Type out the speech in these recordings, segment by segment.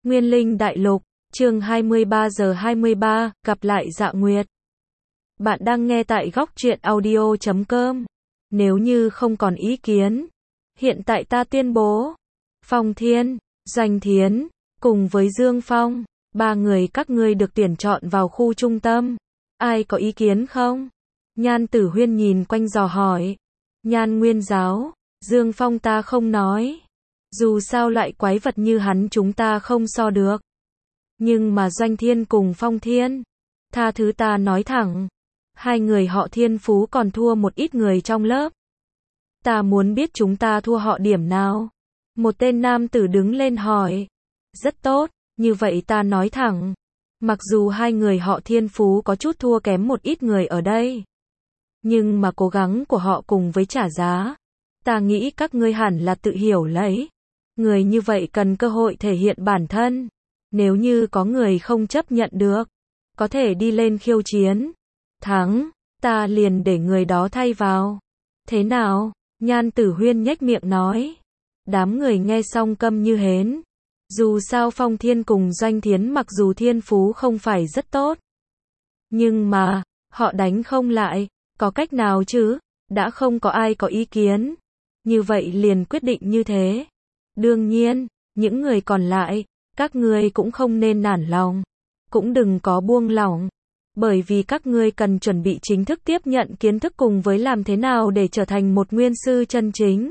Nguyên Linh Đại Lục, chương 23 giờ 23, gặp lại Dạ Nguyệt. Bạn đang nghe tại góc truyện audio.com. Nếu như không còn ý kiến, hiện tại ta tuyên bố, Phong Thiên, Doanh Thiến, cùng với Dương Phong, ba người các ngươi được tuyển chọn vào khu trung tâm. Ai có ý kiến không? Nhan Tử Huyên nhìn quanh dò hỏi. Nhan Nguyên Giáo, Dương Phong ta không nói. Dù sao loại quái vật như hắn chúng ta không so được. Nhưng mà Doanh Thiên cùng Phong Thiên, tha thứ ta nói thẳng, hai người họ thiên phú còn thua một ít người trong lớp. Ta muốn biết chúng ta thua họ điểm nào? Một tên nam tử đứng lên hỏi. Rất tốt, như vậy ta nói thẳng. Mặc dù hai người họ thiên phú có chút thua kém một ít người ở đây, nhưng mà cố gắng của họ cùng với trả giá, ta nghĩ các ngươi hẳn là tự hiểu lấy. Người như vậy cần cơ hội thể hiện bản thân. Nếu như có người không chấp nhận được, có thể đi lên khiêu chiến. Thắng, ta liền để người đó thay vào. Thế nào? Nhan Tử Huyên nhếch miệng nói. Đám người nghe xong câm như hến. Dù sao Phong Thiên cùng Doanh Thiến mặc dù thiên phú không phải rất tốt, nhưng mà, họ đánh không lại. Có cách nào chứ? Đã không có ai có ý kiến. Như vậy liền quyết định như thế. Đương nhiên, những người còn lại, các ngươi cũng không nên nản lòng, cũng đừng có buông lỏng, bởi vì các ngươi cần chuẩn bị chính thức tiếp nhận kiến thức cùng với làm thế nào để trở thành một nguyên sư chân chính.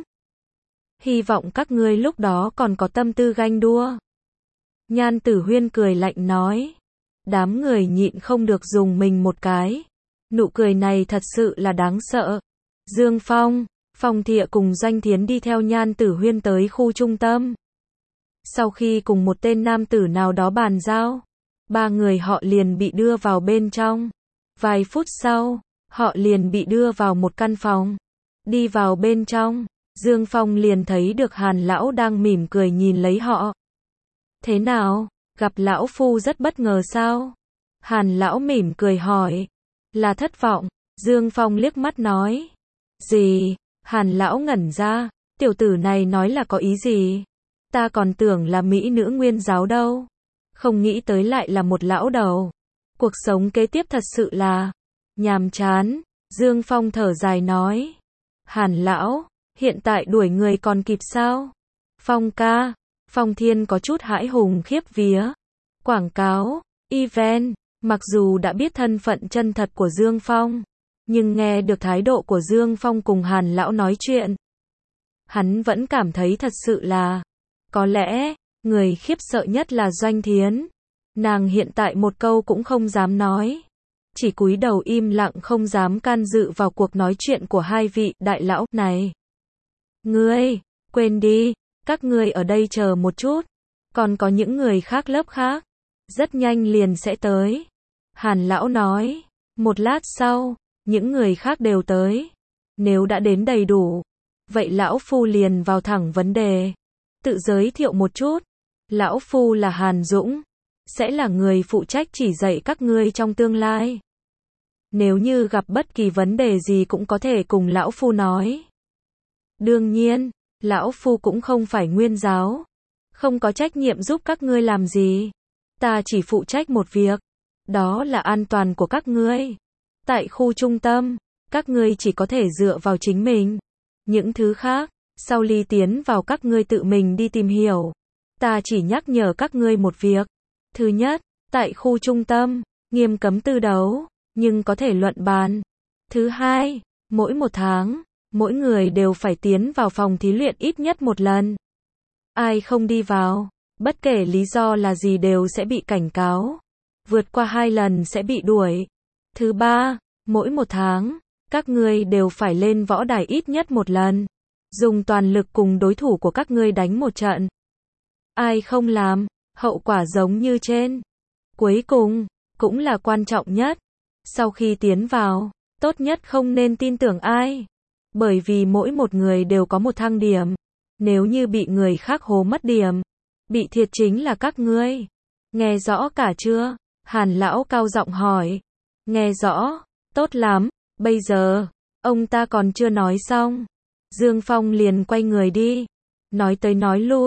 Hy vọng các ngươi lúc đó còn có tâm tư ganh đua. Nhan Tử Huyên cười lạnh nói. Đám người nhịn không được dùng mình một cái. Nụ cười này thật sự là đáng sợ. Dương Phong, Phong Thịa cùng Doanh Thiến đi theo Nhan Tử Huyên tới khu trung tâm. Sau khi cùng một tên nam tử nào đó bàn giao, ba người họ liền bị đưa vào bên trong. Vài phút sau, họ liền bị đưa vào một căn phòng. Đi vào bên trong, Dương Phong liền thấy được Hàn lão đang mỉm cười nhìn lấy họ. Thế nào, gặp lão phu rất bất ngờ sao? Hàn lão mỉm cười hỏi. Là thất vọng, Dương Phong liếc mắt nói. Gì? Hàn lão ngẩn ra, tiểu tử này nói là có ý gì? Ta còn tưởng là mỹ nữ Nguyên Giáo đâu. Không nghĩ tới lại là một lão đầu. Cuộc sống kế tiếp thật sự là nhàm chán. Dương Phong thở dài nói. Hàn lão, hiện tại đuổi người còn kịp sao? Phong ca, Phong Thiên có chút hãi hùng khiếp vía. Quảng cáo, event, mặc dù đã biết thân phận chân thật của Dương Phong, nhưng nghe được thái độ của Dương Phong cùng Hàn lão nói chuyện, hắn vẫn cảm thấy thật sự là, có lẽ, người khiếp sợ nhất là Doanh Thiến. Nàng hiện tại một câu cũng không dám nói, chỉ cúi đầu im lặng không dám can dự vào cuộc nói chuyện của hai vị đại lão này. Ngươi, quên đi, các ngươi ở đây chờ một chút, còn có những người khác lớp khác, rất nhanh liền sẽ tới. Hàn lão nói, một lát sau, những người khác đều tới. Nếu đã đến đầy đủ, vậy lão phu liền vào thẳng vấn đề. Tự giới thiệu một chút, lão phu là Hàn Dũng, sẽ là người phụ trách chỉ dạy các ngươi trong tương lai. Nếu như gặp bất kỳ vấn đề gì cũng có thể cùng lão phu nói. Đương nhiên, lão phu cũng không phải Nguyên Giáo, không có trách nhiệm giúp các ngươi làm gì. Ta chỉ phụ trách một việc, đó là an toàn của các ngươi. Tại khu trung tâm, các ngươi chỉ có thể dựa vào chính mình. Những thứ khác, sau ly tiến vào các ngươi tự mình đi tìm hiểu. Ta chỉ nhắc nhở các ngươi một việc. Thứ nhất, tại khu trung tâm, nghiêm cấm tư đấu, nhưng có thể luận bàn. Thứ hai, mỗi một tháng, mỗi người đều phải tiến vào phòng thí luyện ít nhất một lần. Ai không đi vào, bất kể lý do là gì đều sẽ bị cảnh cáo. Vượt qua 2 lần sẽ bị đuổi. Thứ ba, mỗi một tháng, các ngươi đều phải lên võ đài ít nhất một lần. Dùng toàn lực cùng đối thủ của các ngươi đánh một trận. Ai không làm, hậu quả giống như trên. Cuối cùng, cũng là quan trọng nhất. Sau khi tiến vào, tốt nhất không nên tin tưởng ai. Bởi vì mỗi một người đều có một thang điểm. Nếu như bị người khác hố mất điểm, bị thiệt chính là các ngươi. Nghe rõ cả chưa? Hàn lão cao giọng hỏi. Nghe rõ, tốt lắm, bây giờ, ông ta còn chưa nói xong. Dương Phong liền quay người đi. Nói tới nói lui,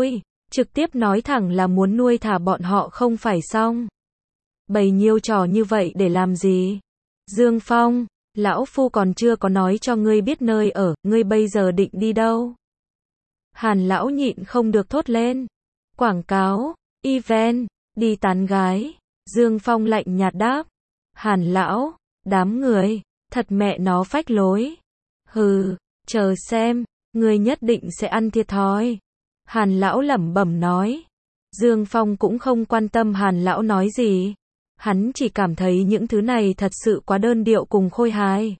Trực tiếp nói thẳng là muốn nuôi thả bọn họ không phải xong. Bày nhiêu trò như vậy để làm gì? Dương Phong, lão phu còn chưa có nói cho ngươi biết nơi ở, ngươi bây giờ định đi đâu? Hàn lão nhịn không được thốt lên. Quảng cáo, event, đi tán gái. Dương Phong lạnh nhạt đáp. Hàn lão, đám người, thật mẹ nó phách lối. Hừ, chờ xem, ngươi nhất định sẽ ăn thiệt thòi. Hàn lão lẩm bẩm nói. Dương Phong cũng không quan tâm Hàn lão nói gì. Hắn chỉ cảm thấy những thứ này thật sự quá đơn điệu cùng khôi hài.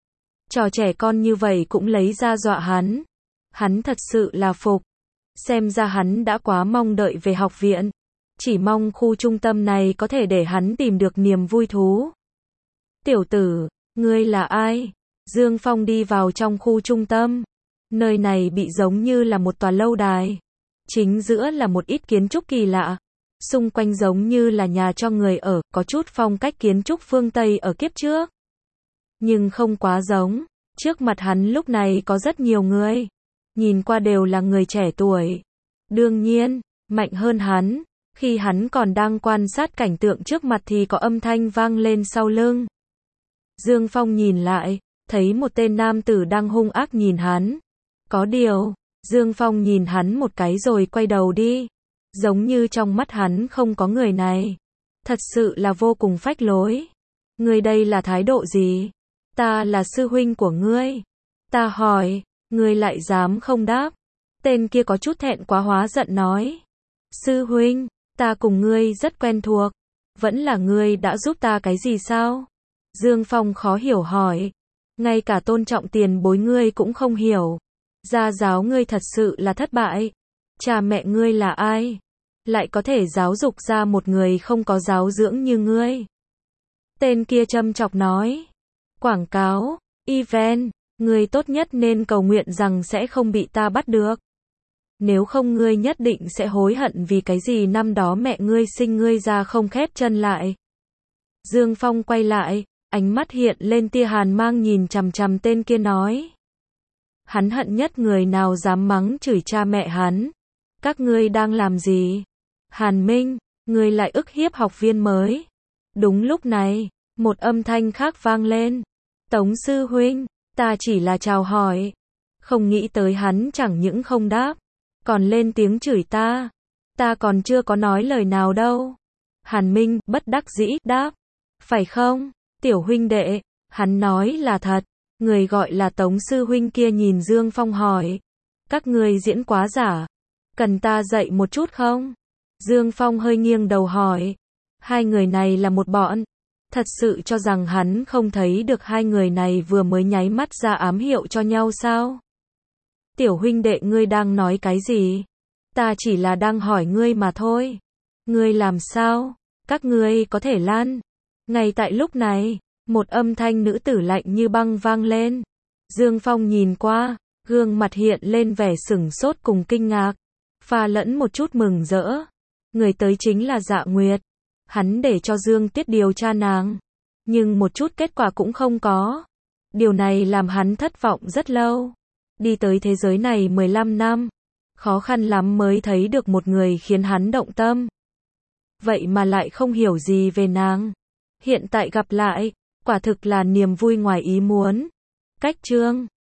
Trò trẻ con như vậy cũng lấy ra dọa hắn. Hắn thật sự là phục. Xem ra hắn đã quá mong đợi về học viện. Chỉ mong khu trung tâm này có thể để hắn tìm được niềm vui thú. Tiểu tử, ngươi là ai? Dương Phong đi vào trong khu trung tâm. Nơi này bị giống như là một tòa lâu đài. Chính giữa là một ít kiến trúc kỳ lạ. Xung quanh giống như là nhà cho người ở, có chút phong cách kiến trúc phương Tây ở kiếp trước. Nhưng không quá giống. Trước mặt hắn lúc này có rất nhiều người. Nhìn qua đều là người trẻ tuổi. Đương nhiên, mạnh hơn hắn. Khi hắn còn đang quan sát cảnh tượng trước mặt thì có âm thanh vang lên sau lưng. Dương Phong nhìn lại, thấy một tên nam tử đang hung ác nhìn hắn. Có điều, Dương Phong nhìn hắn một cái rồi quay đầu đi. Giống như trong mắt hắn không có người này. Thật sự là vô cùng phách lối. Ngươi đây là thái độ gì? Ta là sư huynh của ngươi. Ta hỏi, ngươi lại dám không đáp. Tên kia có chút thẹn quá hóa giận nói. Sư huynh, ta cùng ngươi rất quen thuộc. Vẫn là ngươi đã giúp ta cái gì sao? Dương Phong khó hiểu hỏi. Ngay cả tôn trọng tiền bối ngươi cũng không hiểu. Gia giáo ngươi thật sự là thất bại. Cha mẹ ngươi là ai? Lại có thể giáo dục ra một người không có giáo dưỡng như ngươi. Tên kia châm chọc nói. Quảng cáo, event, ngươi tốt nhất nên cầu nguyện rằng sẽ không bị ta bắt được. Nếu không ngươi nhất định sẽ hối hận vì cái gì năm đó mẹ ngươi sinh ngươi ra không khép chân lại. Dương Phong quay lại, ánh mắt hiện lên tia hàn mang nhìn chằm chằm tên kia nói. Hắn hận nhất người nào dám mắng chửi cha mẹ hắn. Các ngươi đang làm gì? Hàn Minh, ngươi lại ức hiếp học viên mới. Đúng lúc này, một âm thanh khác vang lên. Tống sư huynh, ta chỉ là chào hỏi. Không nghĩ tới hắn chẳng những không đáp, còn lên tiếng chửi ta. Ta còn chưa có nói lời nào đâu. Hàn Minh, bất đắc dĩ, đáp. Phải không, tiểu huynh đệ, hắn nói là thật. Người gọi là Tống sư huynh kia nhìn Dương Phong hỏi. Các ngươi diễn quá giả. Cần ta dạy một chút không? Dương Phong hơi nghiêng đầu hỏi. Hai người này là một bọn. Thật sự cho rằng hắn không thấy được hai người này vừa mới nháy mắt ra ám hiệu cho nhau sao? Tiểu huynh đệ ngươi đang nói cái gì? Ta chỉ là đang hỏi ngươi mà thôi. Ngươi làm sao? Các ngươi có thể lan. Ngay tại lúc này, một âm thanh nữ tử lạnh như băng vang lên. Dương Phong nhìn qua, gương mặt hiện lên vẻ sửng sốt cùng kinh ngạc, pha lẫn một chút mừng rỡ. Người tới chính là Dạ Nguyệt. Hắn để cho Dương Tuyết điều tra nàng, nhưng một chút kết quả cũng không có. Điều này làm hắn thất vọng rất lâu. Đi tới thế giới này 15 năm, khó khăn lắm mới thấy được một người khiến hắn động tâm. Vậy mà lại không hiểu gì về nàng. Hiện tại gặp lại, quả thực là niềm vui ngoài ý muốn. Cách chương